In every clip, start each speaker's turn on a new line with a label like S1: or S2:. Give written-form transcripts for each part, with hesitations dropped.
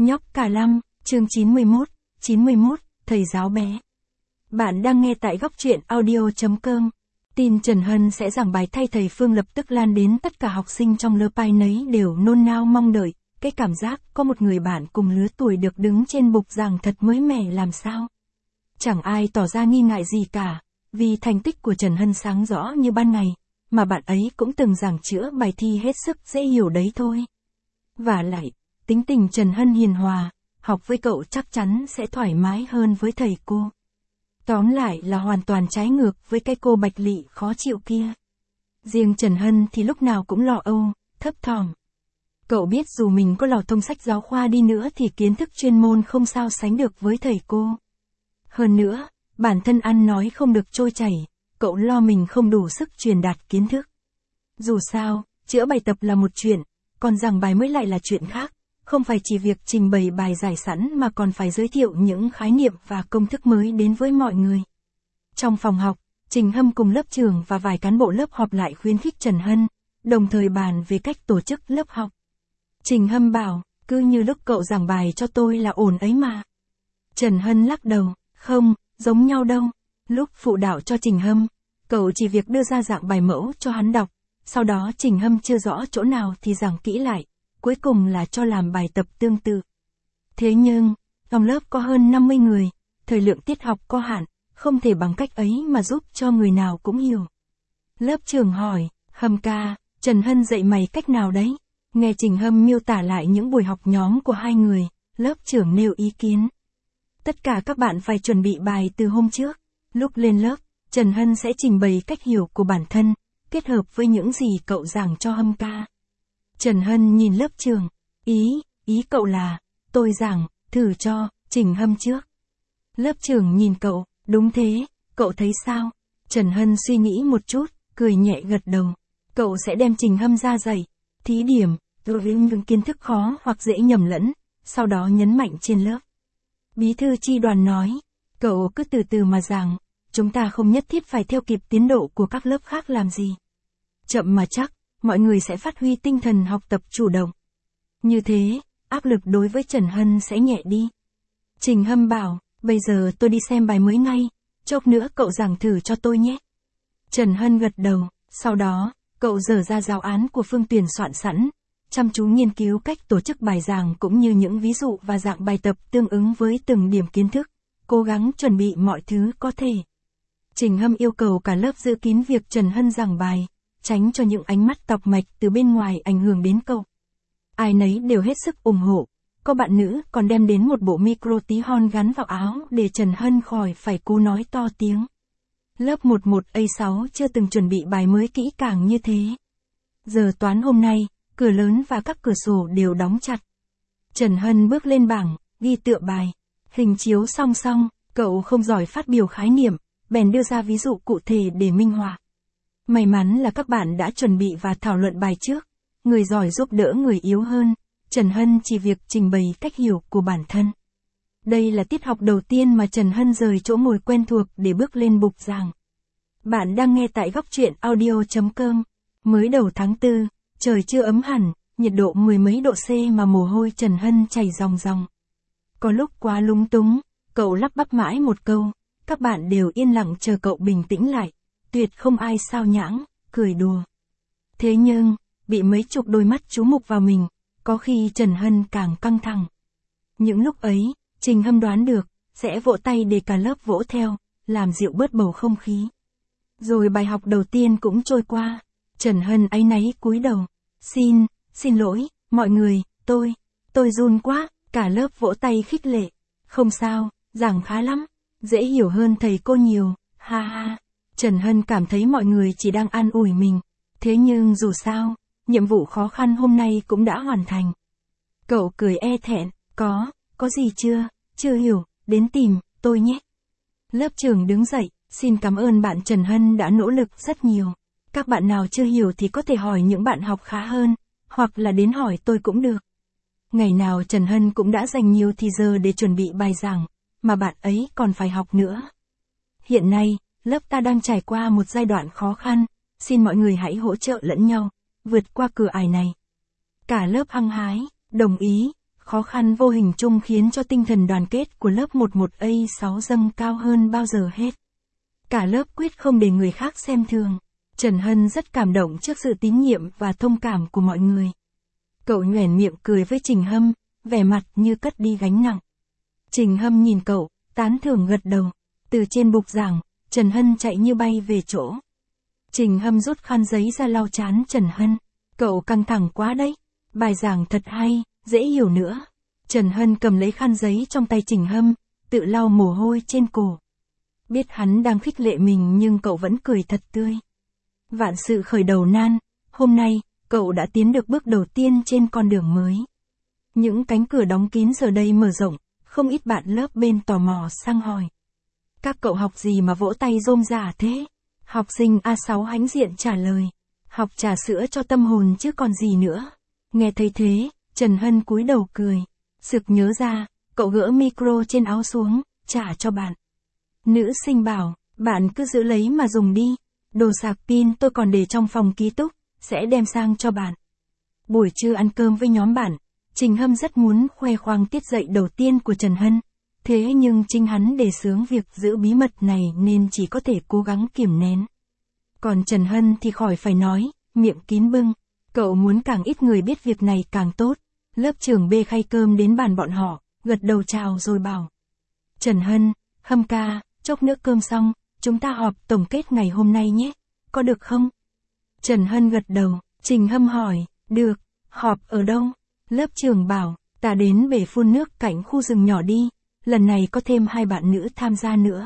S1: Nhóc cả lăm, chương 91, thầy giáo bé. Bạn đang nghe tại góc truyện audio.com. Tin Trần Hân sẽ giảng bài thay thầy Phương lập tức lan đến tất cả học sinh trong lớp, ai nấy đều nôn nao mong đợi, cái cảm giác có một người bạn cùng lứa tuổi được đứng trên bục giảng thật mới mẻ làm sao. Chẳng ai tỏ ra nghi ngại gì cả, vì thành tích của Trần Hân sáng rõ như ban ngày, mà bạn ấy cũng từng giảng chữa bài thi hết sức dễ hiểu đấy thôi. Vả lại, tính tình Trần Hân hiền hòa, học với cậu chắc chắn sẽ thoải mái hơn với thầy cô. Tóm lại là hoàn toàn trái ngược với cái cô Bạch Lị khó chịu kia. Riêng Trần Hân thì lúc nào cũng lo âu, thấp thỏm. Cậu biết dù mình có lò thông sách giáo khoa đi nữa thì kiến thức chuyên môn không sao sánh được với thầy cô. Hơn nữa, bản thân ăn nói không được trôi chảy, cậu lo mình không đủ sức truyền đạt kiến thức. Dù sao, chữa bài tập là một chuyện, còn giảng bài mới lại là chuyện khác, không phải chỉ việc trình bày bài giải sẵn mà còn phải giới thiệu những khái niệm và công thức mới đến với mọi người. Trong phòng học, Trình Hâm cùng lớp trưởng và vài cán bộ lớp họp lại khuyến khích Trần Hân, đồng thời bàn về cách tổ chức lớp học. Trình Hâm bảo, cứ như lúc cậu giảng bài cho tôi là ổn ấy mà. Trần Hân lắc đầu, không, giống nhau đâu. Lúc phụ đạo cho Trình Hâm, cậu chỉ việc đưa ra dạng bài mẫu cho hắn đọc, sau đó Trình Hâm chưa rõ chỗ nào thì giảng kỹ lại, cuối cùng là cho làm bài tập tương tự. Thế nhưng, trong lớp có hơn 50 người, thời lượng tiết học có hạn, không thể bằng cách ấy mà giúp cho người nào cũng hiểu. Lớp trưởng hỏi, Hâm ca, Trần Hân dạy mày cách nào đấy? Nghe Trình Hâm miêu tả lại những buổi học nhóm của hai người, lớp trưởng nêu ý kiến. Tất cả các bạn phải chuẩn bị bài từ hôm trước. Lúc lên lớp, Trần Hân sẽ trình bày cách hiểu của bản thân, kết hợp với những gì cậu giảng cho Hâm ca. Trần Hân nhìn lớp trưởng, ý cậu là, tôi giảng, thử cho, Trình Hâm trước. Lớp trưởng nhìn cậu, đúng thế, cậu thấy sao? Trần Hân suy nghĩ một chút, cười nhẹ gật đầu. Cậu sẽ đem Trình Hâm ra dạy, thí điểm, rồi những kiến thức khó hoặc dễ nhầm lẫn, sau đó nhấn mạnh trên lớp. Bí thư chi đoàn nói, cậu cứ từ từ mà giảng, chúng ta không nhất thiết phải theo kịp tiến độ của các lớp khác làm gì. Chậm mà chắc, mọi người sẽ phát huy tinh thần học tập chủ động. Như thế, áp lực đối với Trần Hân sẽ nhẹ đi. Trình Hâm bảo, bây giờ tôi đi xem bài mới ngay, chốc nữa cậu giảng thử cho tôi nhé. Trần Hân gật đầu, sau đó, cậu dở ra giáo án của Phương Tuyền soạn sẵn, chăm chú nghiên cứu cách tổ chức bài giảng cũng như những ví dụ và dạng bài tập tương ứng với từng điểm kiến thức, cố gắng chuẩn bị mọi thứ có thể. Trình Hâm yêu cầu cả lớp giữ kín việc Trần Hân giảng bài, tránh cho những ánh mắt tọc mạch từ bên ngoài ảnh hưởng đến cậu. Ai nấy đều hết sức ủng hộ, có bạn nữ còn đem đến một bộ micro tí hon gắn vào áo để Trần Hân khỏi phải cố nói to tiếng. Lớp 11A6 chưa từng chuẩn bị bài mới kỹ càng như thế. Giờ toán hôm nay, cửa lớn và các cửa sổ đều đóng chặt. Trần Hân bước lên bảng, ghi tựa bài, hình chiếu song song, cậu không giỏi phát biểu khái niệm, bèn đưa ra ví dụ cụ thể để minh họa. May mắn là các bạn đã chuẩn bị và thảo luận bài trước, người giỏi giúp đỡ người yếu hơn, Trần Hân chỉ việc trình bày cách hiểu của bản thân. Đây là tiết học đầu tiên mà Trần Hân rời chỗ ngồi quen thuộc để bước lên bục giảng. Bạn đang nghe tại góc truyện audio.com. Mới đầu tháng 4, trời chưa ấm hẳn, nhiệt độ mười mấy độ C mà mồ hôi Trần Hân chảy ròng ròng. Có lúc quá lúng túng, cậu lắp bắp mãi một câu, các bạn đều yên lặng chờ cậu bình tĩnh lại, tuyệt không ai sao nhãng, cười đùa. Thế nhưng, bị mấy chục đôi mắt chú mục vào mình, có khi Trần Hân càng căng thẳng. Những lúc ấy, Trình Hâm đoán được, sẽ vỗ tay để cả lớp vỗ theo, làm dịu bớt bầu không khí. Rồi bài học đầu tiên cũng trôi qua, Trần Hân áy náy cúi đầu, xin lỗi, mọi người, tôi run quá, cả lớp vỗ tay khích lệ. Không sao, giảng khá lắm, dễ hiểu hơn thầy cô nhiều, ha ha. Trần Hân cảm thấy mọi người chỉ đang an ủi mình, thế nhưng dù sao, nhiệm vụ khó khăn hôm nay cũng đã hoàn thành. Cậu cười e thẹn, có gì chưa hiểu, đến tìm tôi nhé. Lớp trưởng đứng dậy, xin cảm ơn bạn Trần Hân đã nỗ lực rất nhiều. Các bạn nào chưa hiểu thì có thể hỏi những bạn học khá hơn, hoặc là đến hỏi tôi cũng được. Ngày nào Trần Hân cũng đã dành nhiều thì giờ để chuẩn bị bài giảng, mà bạn ấy còn phải học nữa. Hiện nay, lớp ta đang trải qua một giai đoạn khó khăn, xin mọi người hãy hỗ trợ lẫn nhau, vượt qua cửa ải này. Cả lớp hăng hái, đồng ý, Khó khăn vô hình chung khiến cho tinh thần đoàn kết của lớp 11A6 dâng cao hơn bao giờ hết. Cả lớp quyết không để người khác xem thường. Trần Hân rất cảm động trước sự tín nhiệm và thông cảm của mọi người. Cậu nhoẻn miệng cười với Trình Hâm, vẻ mặt như cất đi gánh nặng. Trình Hâm nhìn cậu, tán thưởng gật đầu. Từ trên bục giảng, Trần Hân chạy như bay về chỗ. Trình Hâm rút khăn giấy ra lau trán Trần Hân. Cậu căng thẳng quá đấy. Bài giảng thật hay, dễ hiểu nữa. Trần Hân cầm lấy khăn giấy trong tay Trình Hâm, tự lau mồ hôi trên cổ. Biết hắn đang khích lệ mình nhưng cậu vẫn cười thật tươi. Vạn sự khởi đầu nan, hôm nay, cậu đã tiến được bước đầu tiên trên con đường mới. Những cánh cửa đóng kín giờ đây mở rộng, không ít bạn lớp bên tò mò sang hỏi. Các cậu học gì mà vỗ tay rôm rả thế? Học sinh A6 hãnh diện trả lời. Học trà sữa cho tâm hồn chứ còn gì nữa. Nghe thấy thế, Trần Hân cúi đầu cười. Sực nhớ ra, cậu gỡ micro trên áo xuống, trả cho bạn. Nữ sinh bảo, bạn cứ giữ lấy mà dùng đi. Đồ sạc pin tôi còn để trong phòng ký túc, sẽ đem sang cho bạn. Buổi trưa ăn cơm với nhóm bạn, Trình Hâm rất muốn khoe khoang tiết dạy đầu tiên của Trần Hân. Thế nhưng chính hắn đề xướng việc giữ bí mật này nên chỉ có thể cố gắng kiềm nén. Còn Trần Hân thì khỏi phải nói, miệng kín bưng. Cậu muốn càng ít người biết việc này càng tốt. Lớp trưởng B khay cơm đến bàn bọn họ, gật đầu chào rồi bảo. Trần Hân, Hâm ca, chốc nữa cơm xong, chúng ta họp tổng kết ngày hôm nay nhé, có được không? Trần Hân gật đầu, Trình Hâm hỏi, được, họp ở đâu? Lớp trưởng bảo, ta đến bể phun nước cạnh khu rừng nhỏ đi, lần này có thêm 2 bạn nữ tham gia nữa.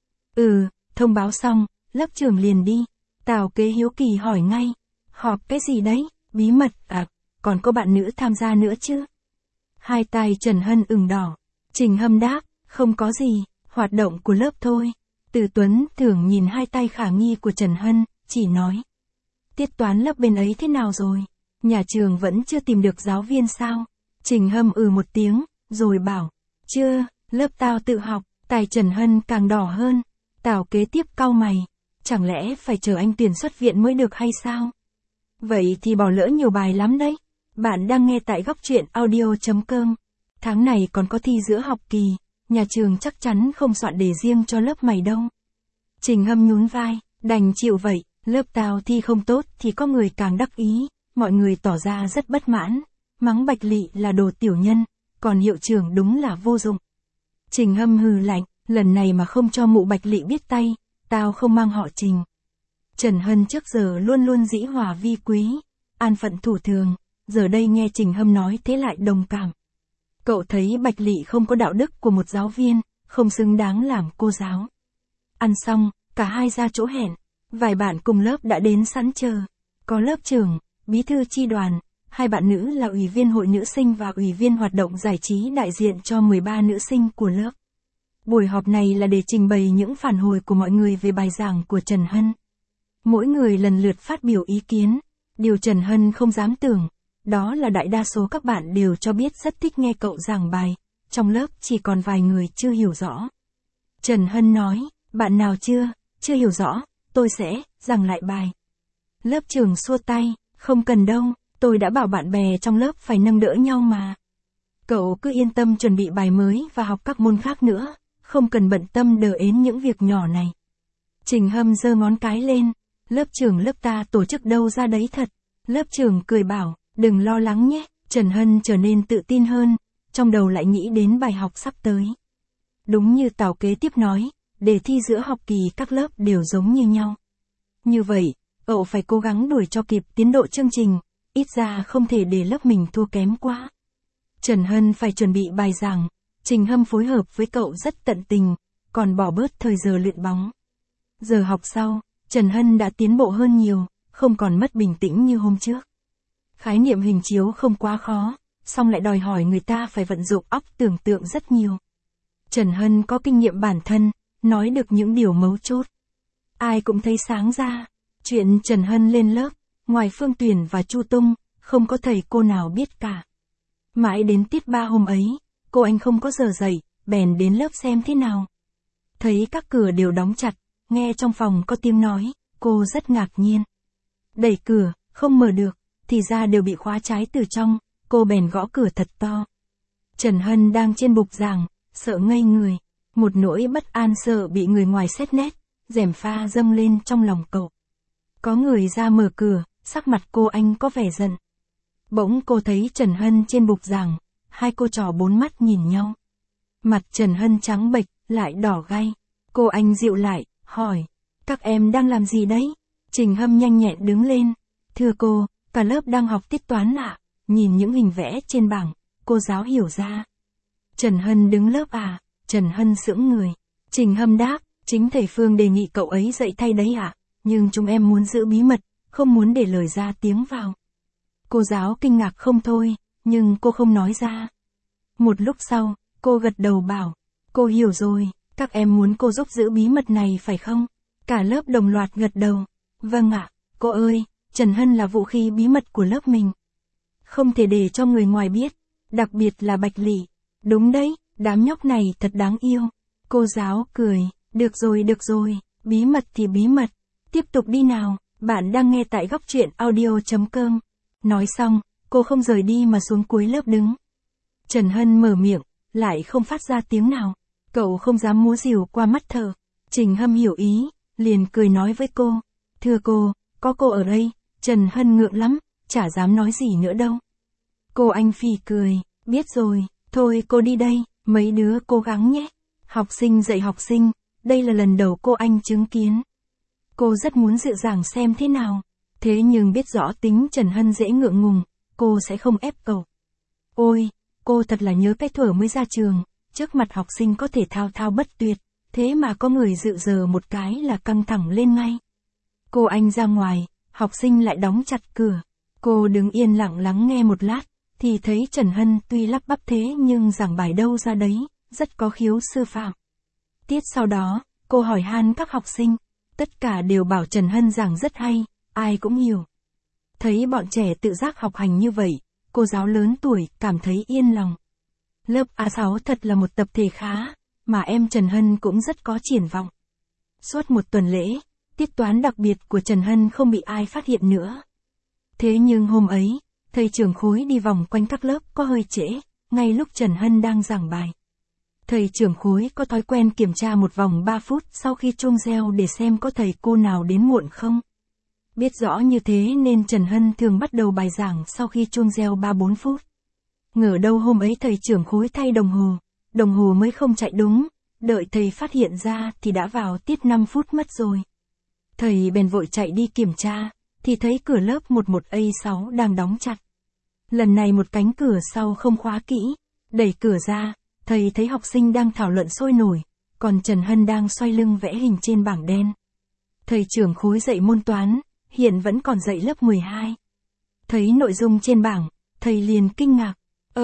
S1: Thông báo xong, lớp trưởng liền đi. Tào Kế hiếu kỳ hỏi ngay, họp cái gì đấy, bí mật à, còn có bạn nữ tham gia nữa chứ? Hai tai Trần Hân ửng đỏ. Trình Hâm đáp, không có gì, hoạt động của lớp thôi. Từ Tuấn Thưởng nhìn hai tay khả nghi của Trần Hân, chỉ nói. Tiết toán lớp bên ấy thế nào rồi? Nhà trường vẫn chưa tìm được giáo viên sao? Trình Hâm một tiếng, rồi bảo. Chưa, lớp tao tự học. Tai Trần Hân càng đỏ hơn. Tào Kế tiếp cau mày. Chẳng lẽ phải chờ anh tuyển xuất viện mới được hay sao? Vậy thì bỏ lỡ nhiều bài lắm đấy. Bạn đang nghe tại góc truyện audio.com. Tháng này còn có thi giữa học kỳ. Nhà trường chắc chắn không soạn đề riêng cho lớp mày đâu. Trình Hâm nhún vai, đành chịu vậy. Lớp tao thi không tốt thì có người càng đắc ý. Mọi người tỏ ra rất bất mãn. Mắng Bạch Lị là đồ tiểu nhân. Còn hiệu trưởng đúng là vô dụng. Trình Hâm hừ lạnh, lần này mà không cho mụ Bạch Lị biết tay, tao không mang họ Trình. Trần Hân trước giờ luôn luôn dĩ hòa vi quý, an phận thủ thường, giờ đây nghe Trình Hâm nói thế lại đồng cảm. Cậu thấy Bạch Lị không có đạo đức của một giáo viên, không xứng đáng làm cô giáo. Ăn xong, cả hai ra chỗ hẹn, vài bạn cùng lớp đã đến sẵn chờ. Có lớp trưởng, bí thư chi đoàn, 2 bạn nữ là ủy viên hội nữ sinh và ủy viên hoạt động giải trí đại diện cho 13 nữ sinh của lớp. Buổi họp này là để trình bày những phản hồi của mọi người về bài giảng của Trần Hân. Mỗi người lần lượt phát biểu ý kiến. Điều Trần Hân không dám tưởng, đó là đại đa số các bạn đều cho biết rất thích nghe cậu giảng bài. Trong lớp chỉ còn vài người chưa hiểu rõ. Trần Hân nói, bạn nào chưa hiểu rõ, tôi sẽ giảng lại bài. Lớp trưởng xua tay, không cần đâu, tôi đã bảo bạn bè trong lớp phải nâng đỡ nhau mà. Cậu cứ yên tâm chuẩn bị bài mới và học các môn khác nữa, không cần bận tâm đờ ến những việc nhỏ này. Trình Hâm giơ ngón cái lên, lớp trưởng lớp ta tổ chức đâu ra đấy thật. Lớp trưởng cười bảo, đừng lo lắng nhé. Trần Hân trở nên tự tin hơn, trong đầu lại nghĩ đến bài học sắp tới. Đúng như Tào Kế tiếp nói, đề thi giữa học kỳ các lớp đều giống như nhau. Như vậy, cậu phải cố gắng đuổi cho kịp tiến độ chương trình, ít ra không thể để lớp mình thua kém quá. Trần Hân phải chuẩn bị bài giảng, Trình Hâm phối hợp với cậu rất tận tình, còn bỏ bớt thời giờ luyện bóng. Giờ học sau, Trần Hân đã tiến bộ hơn nhiều, không còn mất bình tĩnh như hôm trước. Khái niệm hình chiếu không quá khó, song lại đòi hỏi người ta phải vận dụng óc tưởng tượng rất nhiều. Trần Hân có kinh nghiệm bản thân, nói được những điều mấu chốt. Ai cũng thấy sáng ra, chuyện Trần Hân lên lớp, ngoài Phương Tuyền và Chu Tung, không có thầy cô nào biết cả. Mãi đến tiết 3 hôm ấy, cô anh không có giờ dậy, bèn đến lớp xem thế nào. Thấy các cửa đều đóng chặt, nghe trong phòng có tiếng nói, cô rất ngạc nhiên. Đẩy cửa, không mở được, thì ra đều bị khóa trái từ trong, cô bèn gõ cửa thật to. Trần Hân đang trên bục giảng, sợ ngây người. Một nỗi bất an sợ bị người ngoài xét nét, gièm pha dâng lên trong lòng cậu. Có người ra mở cửa, sắc mặt cô anh có vẻ giận. Bỗng cô thấy Trần Hân trên bục giảng, hai cô trò bốn mắt nhìn nhau. Mặt Trần Hân trắng bệch, lại đỏ gay. Cô anh dịu lại, hỏi, các em đang làm gì đấy? Trình Hâm nhanh nhẹn đứng lên. Thưa cô, cả lớp đang học tiết toán ạ. Nhìn những hình vẽ trên bảng, cô giáo hiểu ra. Trần Hân đứng lớp à? Trần Hân sững người. Trình Hâm đáp, chính thầy Phương đề nghị cậu ấy dạy thay đấy ạ. Nhưng chúng em muốn giữ bí mật, không muốn để lời ra tiếng vào. Cô giáo kinh ngạc không thôi, nhưng cô không nói ra. Một lúc sau, cô gật đầu bảo, cô hiểu rồi, các em muốn cô giúp giữ bí mật này phải không? Cả lớp đồng loạt gật đầu. Vâng ạ, cô ơi, Trần Hân là vũ khí bí mật của lớp mình. Không thể để cho người ngoài biết, đặc biệt là Bạch Lị. Đúng đấy, đám nhóc này thật đáng yêu. Cô giáo cười, được rồi, bí mật thì bí mật. Tiếp tục đi nào, bạn đang nghe tại góc truyện audio.com. Nói xong, cô không rời đi mà xuống cuối lớp đứng. Trần Hân mở miệng, lại không phát ra tiếng nào. Cậu không dám múa rìu qua mắt thở. Trình Hâm hiểu ý, liền cười nói với cô. Thưa cô, có cô ở đây. Trần Hân ngượng lắm, chả dám nói gì nữa đâu. Cô anh phì cười, biết rồi, thôi cô đi đây, mấy đứa cố gắng nhé. Học sinh dạy học sinh, đây là lần đầu cô anh chứng kiến. Cô rất muốn dự giảng xem thế nào. Thế nhưng biết rõ tính Trần Hân dễ ngượng ngùng, cô sẽ không ép cậu. Ôi, cô thật là nhớ cái thuở mới ra trường, trước mặt học sinh có thể thao thao bất tuyệt, thế mà có người dự giờ một cái là căng thẳng lên ngay. Cô anh ra ngoài, học sinh lại đóng chặt cửa. Cô đứng yên lặng lắng nghe một lát, thì thấy Trần Hân tuy lắp bắp thế nhưng giảng bài đâu ra đấy, rất có khiếu sư phạm. Tiết sau đó, cô hỏi han các học sinh, tất cả đều bảo Trần Hân giảng rất hay, ai cũng hiểu. Thấy bọn trẻ tự giác học hành như vậy, cô giáo lớn tuổi cảm thấy yên lòng. Lớp A6 thật là một tập thể khá, mà em Trần Hân cũng rất có triển vọng. Suốt một tuần lễ, tiết toán đặc biệt của Trần Hân không bị ai phát hiện nữa. Thế nhưng hôm ấy, thầy trưởng khối đi vòng quanh các lớp có hơi trễ, ngay lúc Trần Hân đang giảng bài. Thầy trưởng khối có thói quen kiểm tra một vòng 3 phút sau khi chuông reo để xem có thầy cô nào đến muộn không. Biết rõ như thế nên Trần Hân thường bắt đầu bài giảng sau khi chuông reo 3-4 phút. Ngờ đâu hôm ấy thầy trưởng khối thay đồng hồ mới không chạy đúng, đợi thầy phát hiện ra thì đã vào tiết 5 phút mất rồi. Thầy bèn vội chạy đi kiểm tra, thì thấy cửa lớp 11A6 đang đóng chặt. Lần này một cánh cửa sau không khóa kỹ, đẩy cửa ra, thầy thấy học sinh đang thảo luận sôi nổi, còn Trần Hân đang xoay lưng vẽ hình trên bảng đen. Thầy trưởng khối dạy môn toán, hiện vẫn còn dạy lớp 12. Thấy nội dung trên bảng, thầy liền kinh ngạc.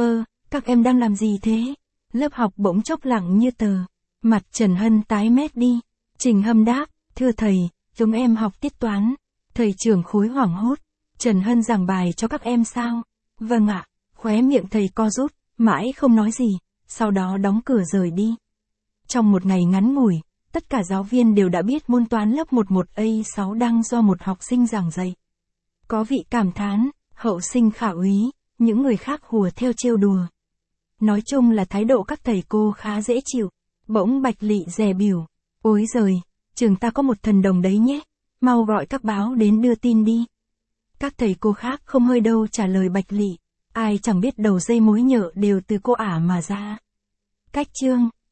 S1: Các em đang làm gì thế? Lớp học bỗng chốc lặng như tờ. Mặt Trần Hân tái mét đi. Trình Hâm đáp, thưa thầy, chúng em học tiết toán. Thầy trưởng khối hoảng hốt. Trần Hân giảng bài cho các em sao? Vâng ạ. Khóe miệng thầy co rút, mãi không nói gì, sau đó đóng cửa rời đi. Trong một ngày ngắn ngủi, tất cả giáo viên đều đã biết môn toán lớp 11A6 đang do một học sinh giảng dạy. Có vị cảm thán, hậu sinh khả úy, những người khác hùa theo trêu đùa. Nói chung là thái độ các thầy cô khá dễ chịu. Bỗng Bạch Lị dè bỉu. Ôi giời, trường ta có một thần đồng đấy nhé. Mau gọi các báo đến đưa tin đi. Các thầy cô khác không hơi đâu trả lời Bạch Lị. Ai chẳng biết đầu dây mối nhợ đều từ cô ả mà ra. Cách chương